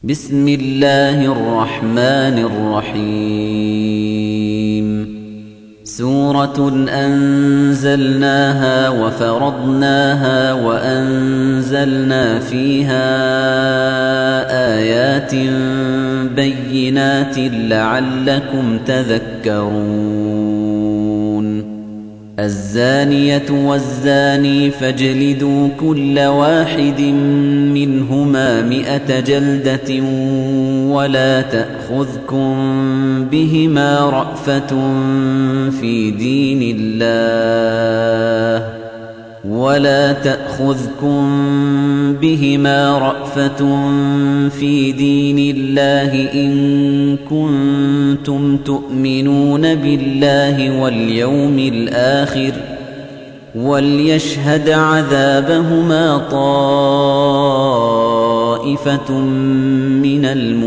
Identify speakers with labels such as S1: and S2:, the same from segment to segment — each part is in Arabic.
S1: بسم الله الرحمن الرحيم سورة أنزلناها وفرضناها وأنزلنا فيها آيات بينات لعلكم تذكرون الزانية والزاني فاجلدوا كل واحد منهما 100 جلدة ولا تأخذكم بهما رأفة في دين الله إن كنتم تؤمنون بالله واليوم الآخر وليشهد عذابهما طائفة من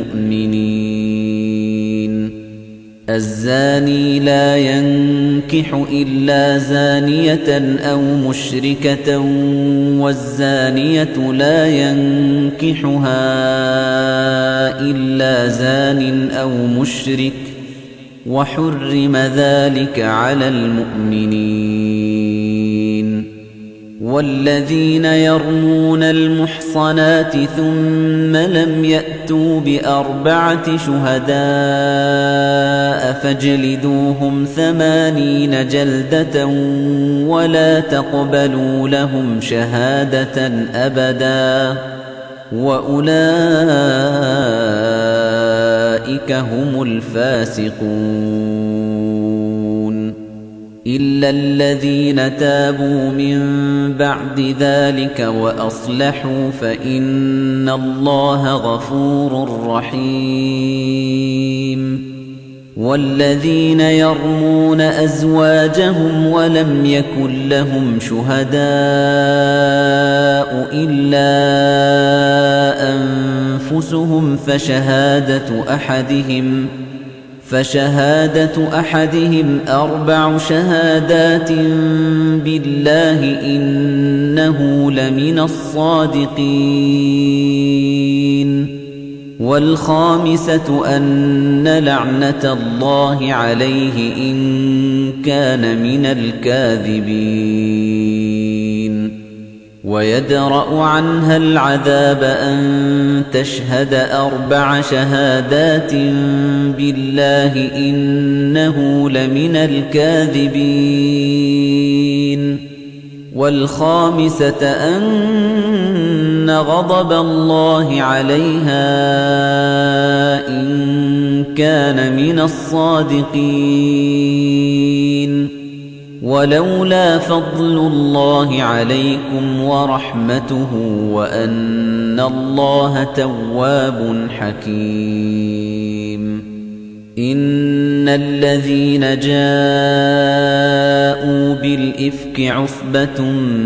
S1: المؤمنين الزاني لا ينكح إلا زانية أو مشركة والزانية لا ينكحها إلا زان أو مشرك وحرم ذلك على المؤمنين والذين يرمون المحصنات ثم لم يأتوا ب4 شهداء فاجلدوهم 80 جلدة ولا تقبلوا لهم شهادة أبدا وأولئك هم الفاسقون إلا الذين تابوا من بعد ذلك وأصلحوا فإن الله غفور رحيم والذين يرمون أزواجهم ولم يكن لهم شهداء إلا أنفسهم فشهادة أحدهم 4 شهادات بالله إنه لمن الصادقين والخامسة أن لعنة الله عليه إن كان من الكاذبين ويدرأ عنها العذاب أن تشهد 4 شهادات بالله إنه لمن الكاذبين والخامسة أن غضب الله عليها إن كان من الصادقين ولولا فضل الله عليكم ورحمته وأن الله تواب حكيم إن الذين جاءوا بالإفك عصبة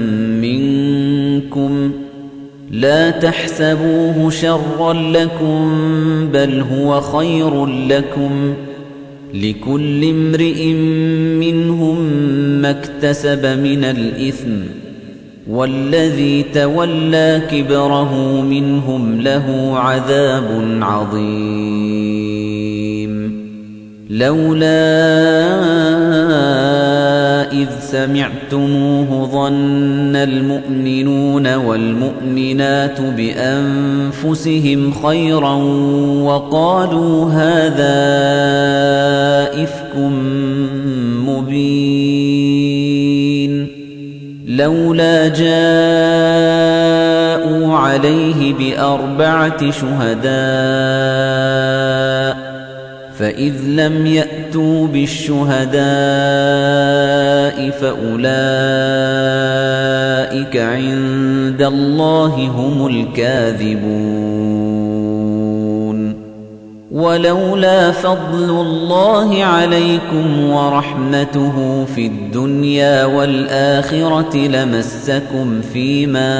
S1: منكم لا تحسبوه شرا لكم بل هو خير لكم لكل امرئ منهم ما اكتسب من الإثم والذي تولى كبره منهم له عذاب عظيم لولا إذ سمعتموه ظن المؤمنون والمؤمنات بأنفسهم خيرا وقالوا هذا إفك مبين لولا جاءوا عليه ب4 شهداء فإذ لم يأتوا بالشهداء فأولئك عند الله هم الكاذبون ولولا فضل الله عليكم ورحمته في الدنيا والآخرة لمسكم فيما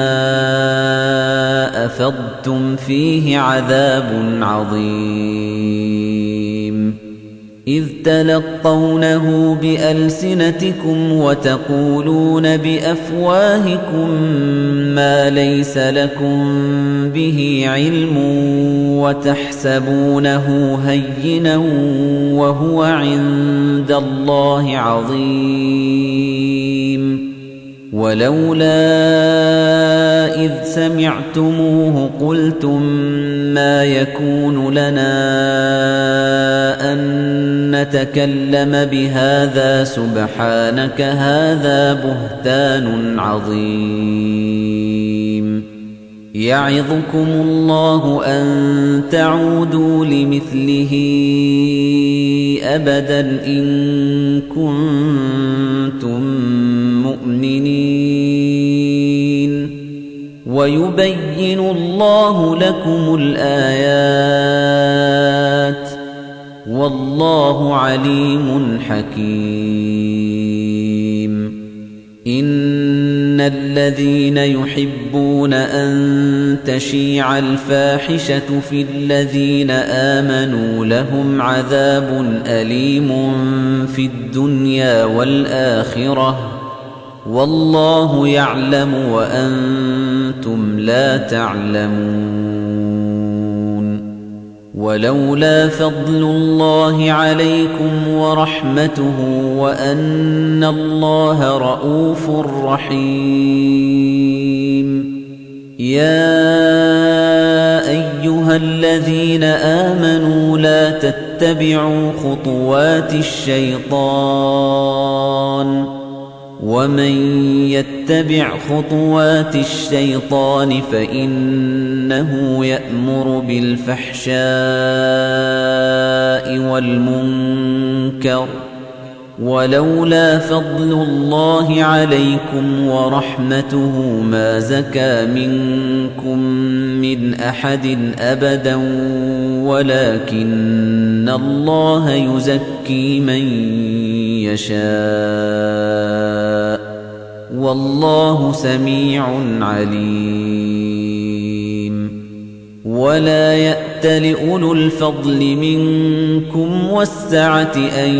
S1: أفضتم فيه عذاب عظيم إذ تلقونه بألسنتكم وتقولون بأفواهكم ما ليس لكم به علم وتحسبونه هينا وهو عند الله عظيم ولولا إذ سمعتموه قلتم ما يكون لنا أن نتكلم بهذا سبحانك هذا بهتان عظيم يعظكم الله أن تعودوا لمثله أبدا إن كنتم مؤمنين ويبين الله لكم الآيات والله عليم حكيم إن الذين يحبون أن تشيع الفاحشة في الذين آمنوا لهم عذاب أليم في الدنيا والآخرة والله يعلم وأنتم لا تعلمون ولولا فضل الله عليكم ورحمته وأن الله رؤوف رحيم يا أيها الذين آمنوا لا تتبعوا خطوات الشيطان ومن يتبع خطوات الشيطان فإنه يأمر بالفحشاء والمنكر ولولا فضل الله عليكم ورحمته ما زكى منكم من أحد أبدا ولكن الله يزكي من يشاء والله سميع عليم ولا يأتل أولو الفضل منكم والسعة أن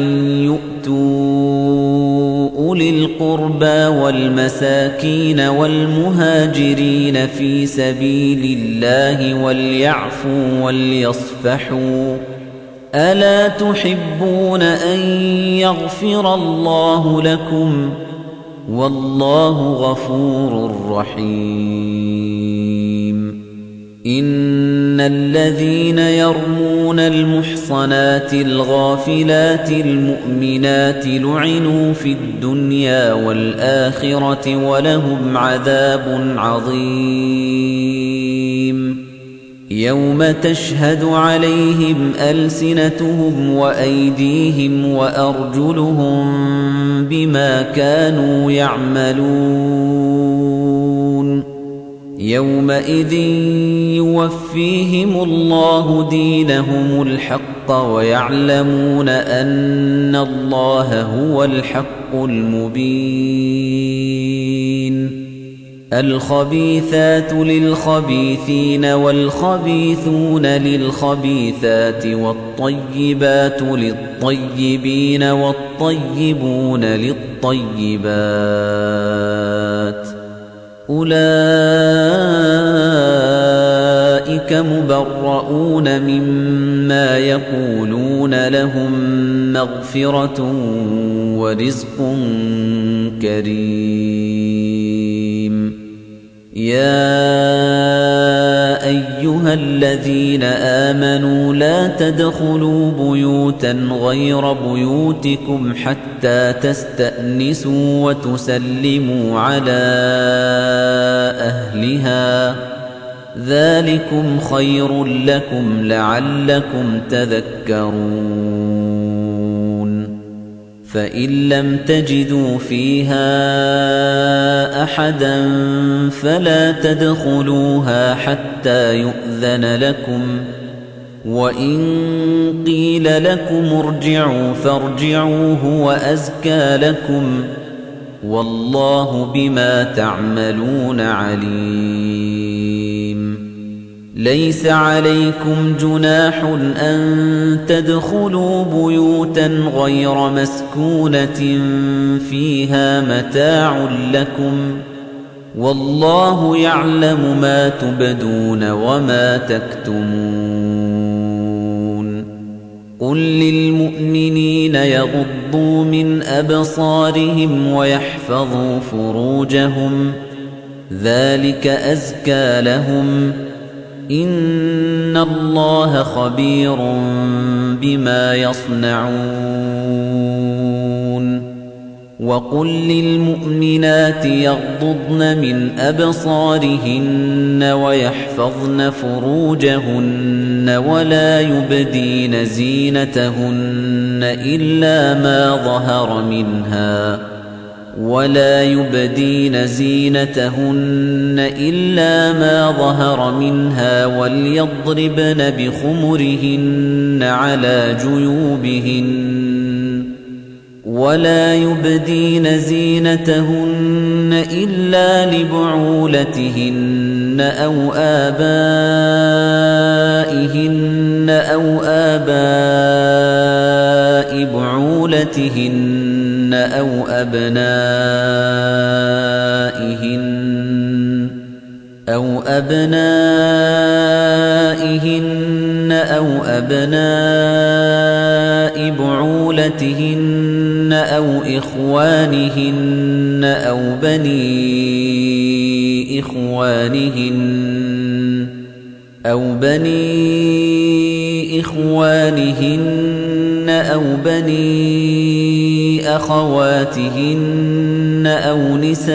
S1: يؤتوا أولي القربى والمساكين والمهاجرين في سبيل الله وليعفوا وليصفحوا ألا تحبون أن يغفر الله لكم والله غفور رحيم إن الذين يرمون المحصنات الغافلات المؤمنات لعنوا في الدنيا والآخرة ولهم عذاب عظيم يوم تشهد عليهم ألسنتهم وأيديهم وأرجلهم بما كانوا يعملون يومئذ يوفيهم الله دينهم الحق ويعلمون أن الله هو الحق المبين الخبيثات للخبيثين والخبيثون للخبيثات والطيبات للطيبين والطيبون للطيبات أولئك مبرؤون مما يقولون لهم مغفرة ورزق كريم يا أيها الذين آمنوا لا تدخلوا بيوتا غير بيوتكم حتى تستأنسوا وتسلموا على أهلها ذلكم خير لكم لعلكم تذكرون فإن لم تجدوا فيها أحدا فلا تدخلوها حتى يؤذن لكم وإن قيل لكم ارجعوا فارجعوا هو أزكى لكم والله بما تعملون عليم ليس عليكم جناح أن تدخلوا بيوتا غير مسكونة فيها متاع لكم والله يعلم ما تبدون وما تكتمون قل للمؤمنين يغضوا من أبصارهم ويحفظوا فروجهم ذلك أزكى لهم إن الله خبير بما يصنعون وقل للمؤمنات يغضضن من أبصارهن ويحفظن فروجهن ولا يبدين زينتهن إلا ما ظهر منها وليضربن بخمرهن على جيوبهن ولا يبدين زينتهن إلا لبعولتهن أو آباء بعولتهن أو أبنائهن أو بعولتهن أو إخوانهن أو بني إخوانهن أو بني أخواتهن أو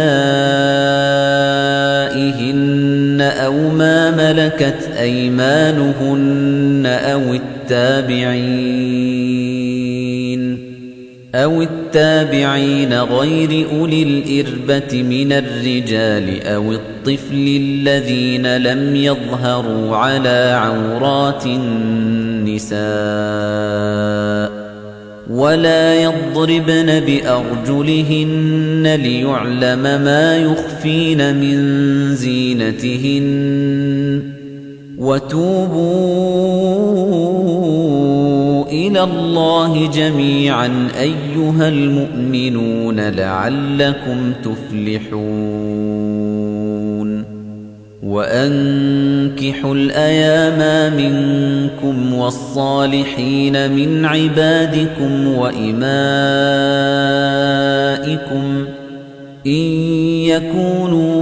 S1: نسائهن أو ما ملكت أيمانهن أو التابعين غير أولي الإربة من الرجال أو الطفل الذين لم يظهروا على عورات النساء ولا يضربن بأرجلهن ليعلم ما يخفين من زينتهن وتوبوا إلى الله جميعا أيها المؤمنون لعلكم تفلحون وأنكحوا الأيام منكم والصالحين من عبادكم وإمائكم إن يكونوا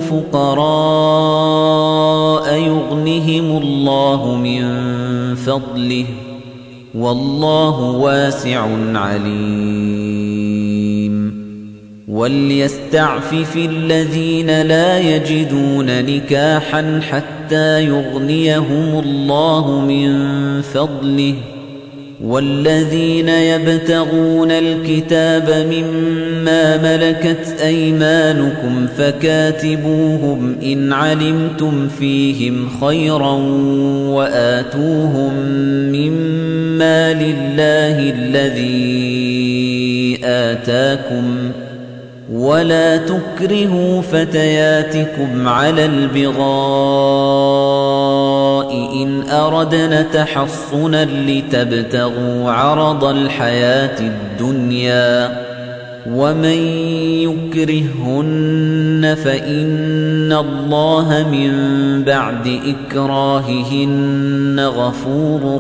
S1: فقراء يغنهم الله من فضله والله واسع عليم وليستعفف الذين لا يجدون نكاحا حتى يغنيهم الله من فضله والذين يبتغون الكتاب مما ملكت أيمانكم فكاتبوهم إن علمتم فيهم خيرا وآتوهم مما لله الذي آتاكم ولا تكرهوا فتياتكم على البغاء إن أردنا تحصنا لتبتغوا عرض الحياة الدنيا ومن يكرهن فإن الله من بعد إكراههن غفور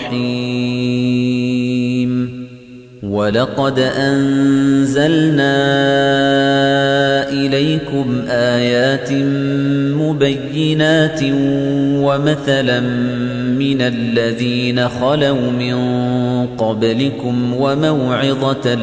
S1: رحيم وَلَقَدْ أَنزَلْنَا إِلَيْكُمْ آيَاتٍ مُبَيِّنَاتٍ وَمَثَلًا مِنَ الَّذِينَ خَلَوْا مِن قَبْلِكُمْ وَمَوْعِظَةً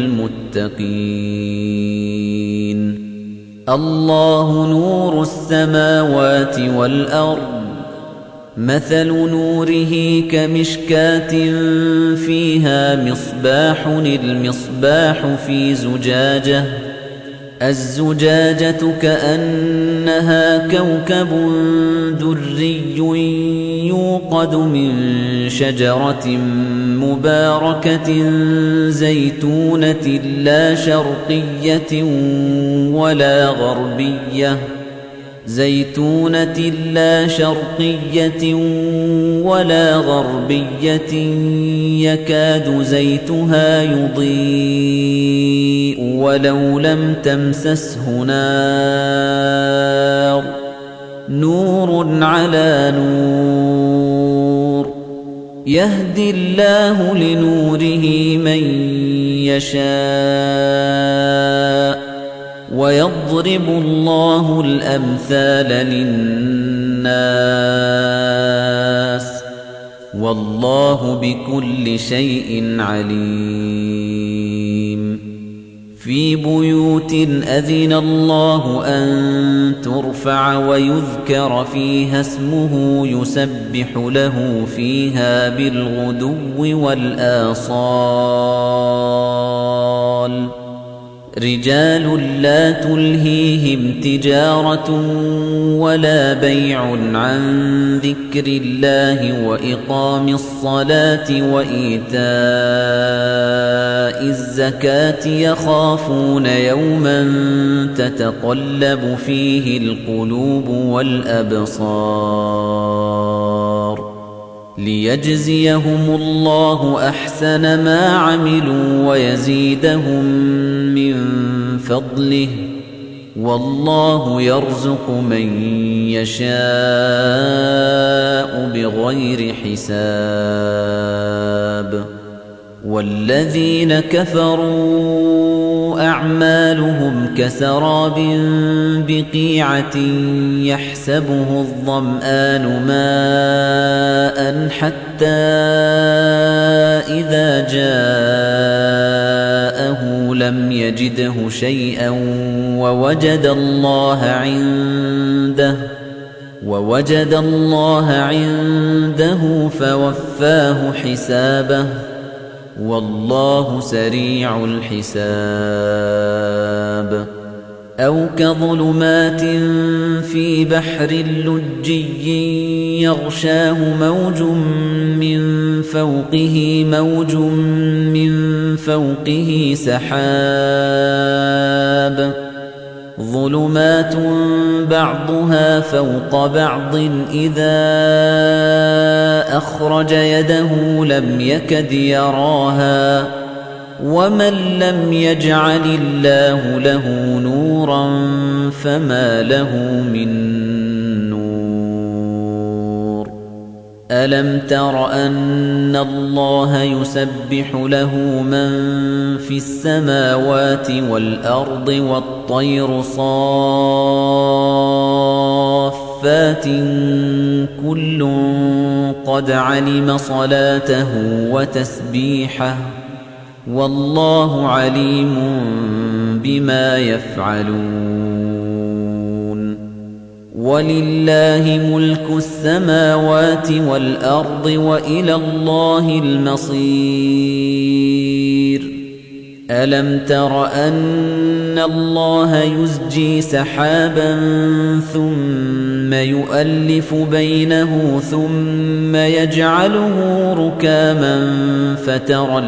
S1: لِّلْمُتَّقِينَ اللَّهُ نُورُ السَّمَاوَاتِ وَالْأَرْضِ مثل نوره كمشكاة فيها مصباح المصباح في زجاجة الزجاجة كأنها كوكب دري يوقد من شجرة مباركة زيتونة لا شرقية ولا غربية زيتونة لا شرقية ولا غربية يكاد زيتها يضيء ولو لم تمسسه نار نور على نور يهدي الله لنوره من يشاء ويضرب الله الأمثال للناس والله بكل شيء عليم في بيوت أذن الله أن ترفع ويذكر فيها اسمه يسبح له فيها بالغدو والآصال رجال لا تلهيهم تجارة ولا بيع عن ذكر الله وإقام الصلاة وإيتاء الزكاة يخافون يوما تتقلب فيه القلوب والأبصار ليجزيهم الله أحسن ما عملوا ويزيدهم من فضله والله يرزق من يشاء بغير حساب والذين كفروا أعمالهم كسراب بقيعة يحسبه الظمآن ماء حتى إذا جاءه لم يجده شيئا ووجد الله عنده فوفاه حسابه والله سريع الحساب أو كظلمات في بحر لجي يغشاه موج من فوقه سحاب ظلمات بعضها فوق بعض إذا أخرج يده لم يكد يراها ومن لم يجعل الله له نورا فما له من نور ألم تر أن الله يسبح له من في السماوات والأرض والطير صافات كل قد علم صلاته وتسبيحه والله عليم بما يفعلون ولله ملك السماوات والأرض وإلى الله المصير ألم تر أن الله يزجي سحابا ثم يؤلف بينه ثم يجعله ركاما فترى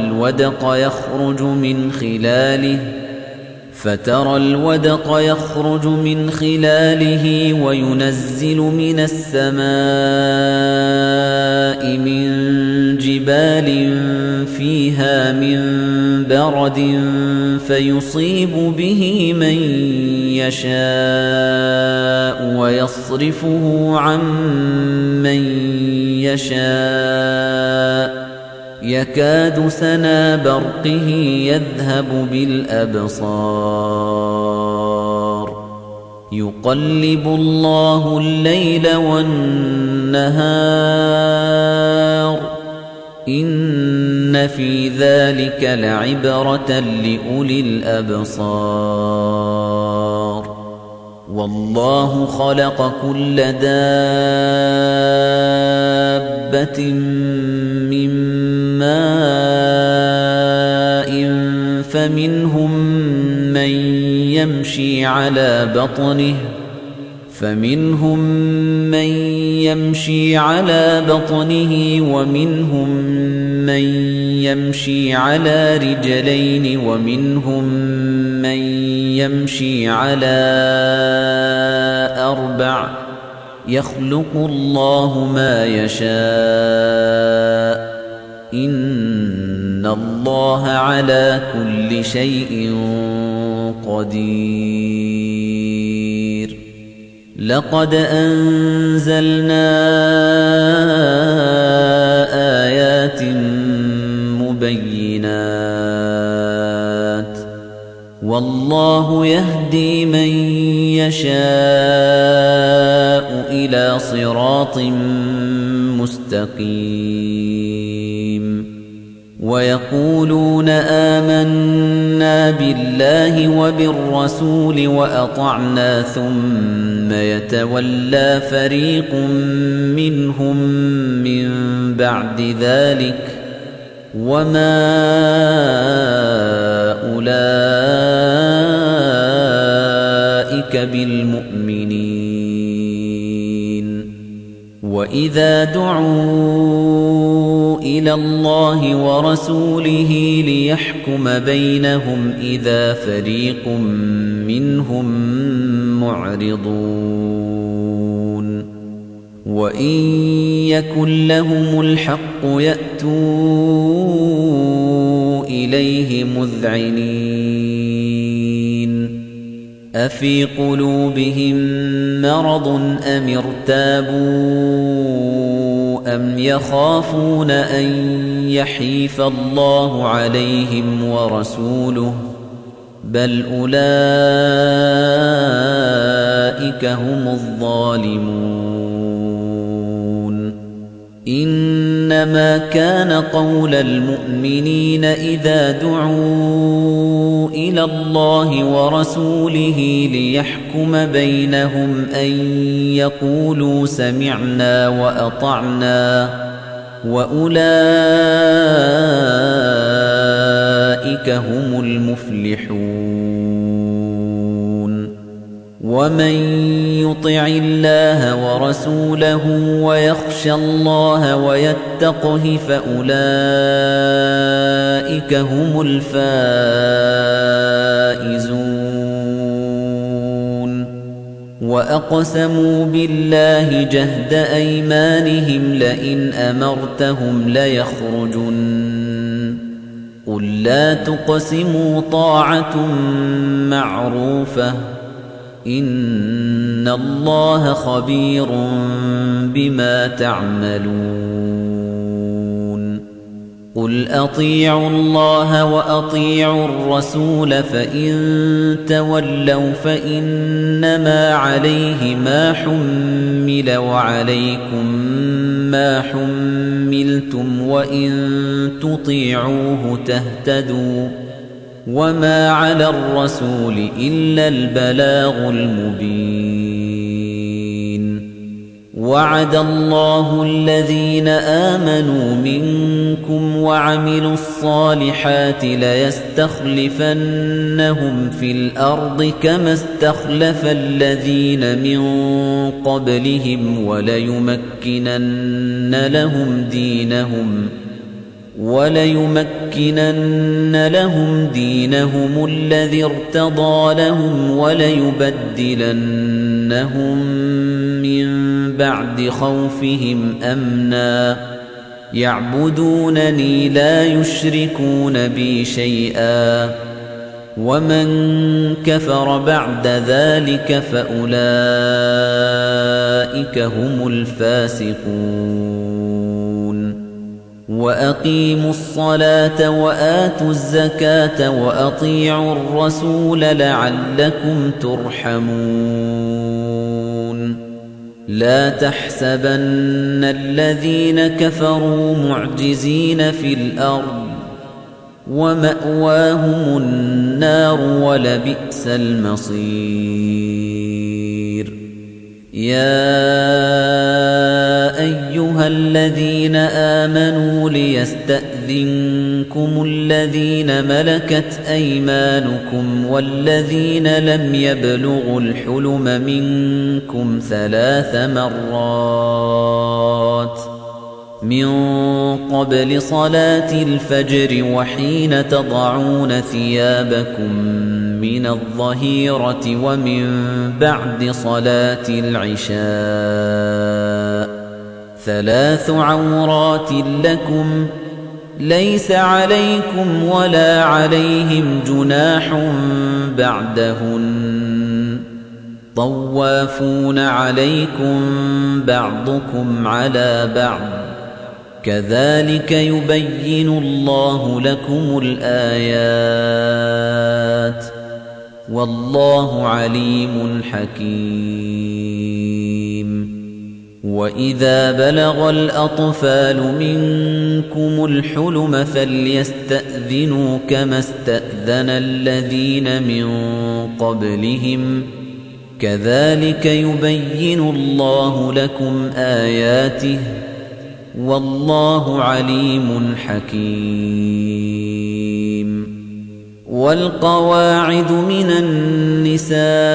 S1: الودق يخرج من خلاله وينزل من السماء من جبال فيها من برد فيصيب به من يشاء ويصرفه عن من يشاء يكاد سنا برقه يذهب بالأبصار يقلب الله الليل والنهار إن في ذلك لعبرة لأولي الأبصار والله خلق كل دابة من ماء فمنهم من يمشي على بطنه يمشي على بطنه ومنهم من يمشي على رجلين ومنهم من يمشي على 4 يخلق الله ما يشاء إن الله على كل شيء قدير لقد أنزلنا آيات مبينات والله يهدي من يشاء إلى صراط مستقيم ويقولون آمنا بالله وبالرسول وأطعنا ثم يتولى فريق منهم من بعد ذلك وما أولئك بالمؤمنين وإذا دعوا إلى الله ورسوله ليحكم بينهم إذا فريق منهم معرضون وإن يكن لهم الحق يأتوا إليه مذعنين أفي قلوبهم مرض أم ارتابوا أم يخافون أن يحيف الله عليهم ورسوله بل أولئك هم الظالمون إنما كان قول المؤمنين إذا دعوا إلى الله ورسوله ليحكم بينهم أن يقولوا سمعنا وأطعنا وأولئك هم المفلحون ومن يطع الله ورسوله ويخشى الله ويتقه فأولئك هم الفائزون وأقسموا بالله جهد أيمانهم لئن أمرتهم ليخرجن قل لا تقسموا طاعة معروفة إن الله خبير بما تعملون قل أطيعوا الله وأطيعوا الرسول فإن تولوا فإنما عليه ما حمل وعليكم ما حملتم وإن تطيعوه تهتدوا وما على الرسول إلا البلاغ المبين وعد الله الذين آمنوا منكم وعملوا الصالحات ليستخلفنهم في الأرض كما استخلف الذين من قبلهم وليمكنن لهم دينهم الذي ارتضى لهم وليبدلنهم من بعد خوفهم أمنا يعبدونني لا يشركون بي شيئا ومن كفر بعد ذلك فأولئك هم الفاسقون وأقيموا الصلاة وآتوا الزكاة وأطيعوا الرسول لعلكم ترحمون لا تحسبن الذين كفروا معجزين في الأرض ومأواهم النار ولبئس المصير يَا أَيُّهَا الَّذِينَ آمَنُوا لِيَسْتَأْذِنكُمُ الَّذِينَ مَلَكَتْ أَيْمَانُكُمْ وَالَّذِينَ لَمْ يَبْلُغُوا الْحُلُمَ مِنكُمْ 3 مرات من قبل صلاة الفجر وحين تضعون ثيابكم من الظهيرة ومن بعد صلاة العشاء 3 عورات لكم ليس عليكم ولا عليهم جناح بعدهن طوافون عليكم بعضكم على بعض كذلك يبين الله لكم الآيات والله عليم حكيم وإذا بلغ الأطفال منكم الحلم فليستأذنوا كما استأذن الذين من قبلهم كذلك يبين الله لكم آياته والله عليم حكيم والقواعد من النساء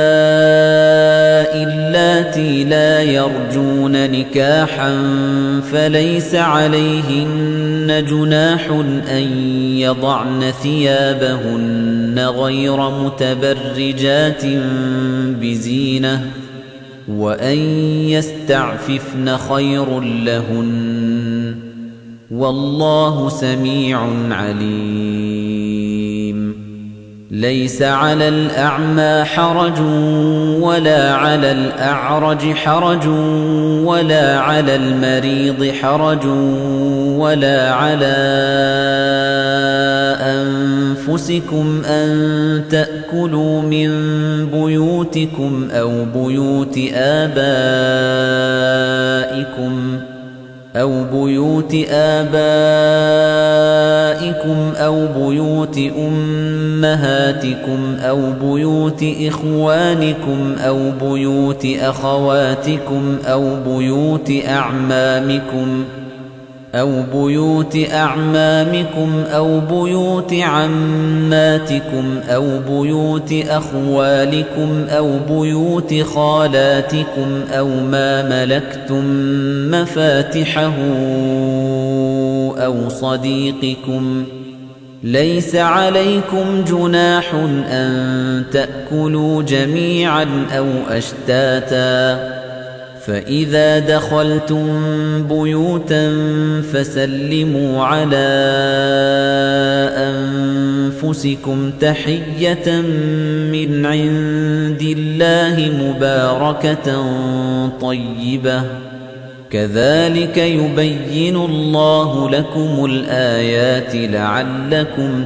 S1: اللاتي لا يرجون نكاحا فليس عليهن جناح أن يضعن ثيابهن غير متبرجات بزينة وأن يستعففن خير لهن والله سميع عليم ليس على الأعمى حرج ولا على الأعرج حرج ولا على المريض حرج ولا على أنفسكم أن تأكلوا من بيوتكم أو بيوت آبائكم أو بيوت أمهاتكم أو بيوت إخوانكم أو بيوت أخواتكم أو بيوت أعمامكم أو بيوت عماتكم أو بيوت أخوالكم أو بيوت خالاتكم أو ما ملكتم مفاتحه أو صديقكم ليس عليكم جناح أن تأكلوا جميعا أو أشتاتا فإذا دخلتم بيوتا فسلموا على أنفسكم تحية من عند الله مباركة طيبة كذلك يبين الله لكم الآيات لعلكم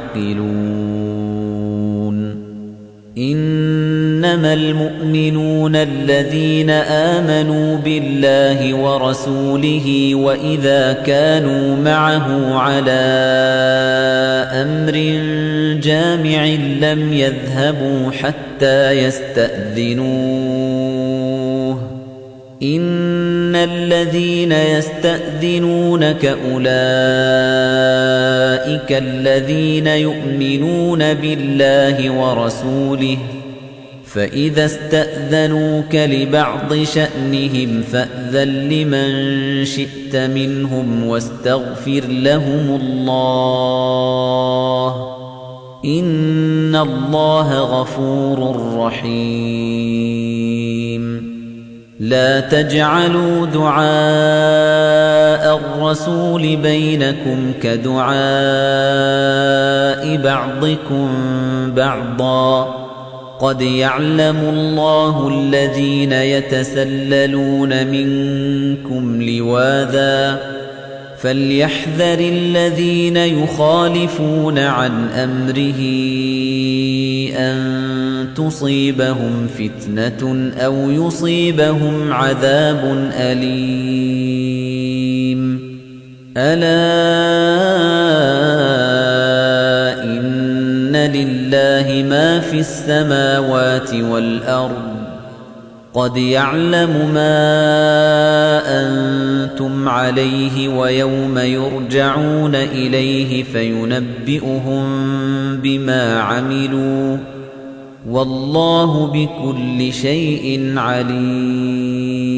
S1: تعقلون إنما المؤمنون الذين آمنوا بالله ورسوله وإذا كانوا معه على أمر جامع لم يذهبوا حتى يستأذنوه إن الذين يستأذنونك أولئك الذين يؤمنون بالله ورسوله فإذا استأذنوك لبعض شأنهم فأذن لمن شئت منهم واستغفر لهم الله إن الله غفور رحيم لا تجعلوا دعاء الرسول بينكم كدعاء بعضكم بعضا قد يعلم الله الذين يتسللون منكم لواذا فليحذر الذين يخالفون عن أمره أن تصيبهم فتنة أو يصيبهم عذاب أليم ألا إن لله ما في السماوات والأرض قَدْ يَعْلَمُ مَا أَنتُمْ عَلَيْهِ وَيَوْمَ يُرْجَعُونَ إِلَيْهِ فَيُنَبِّئُهُم بِمَا عَمِلُوا وَاللَّهُ بِكُلِّ شَيْءٍ عَلِيمٌ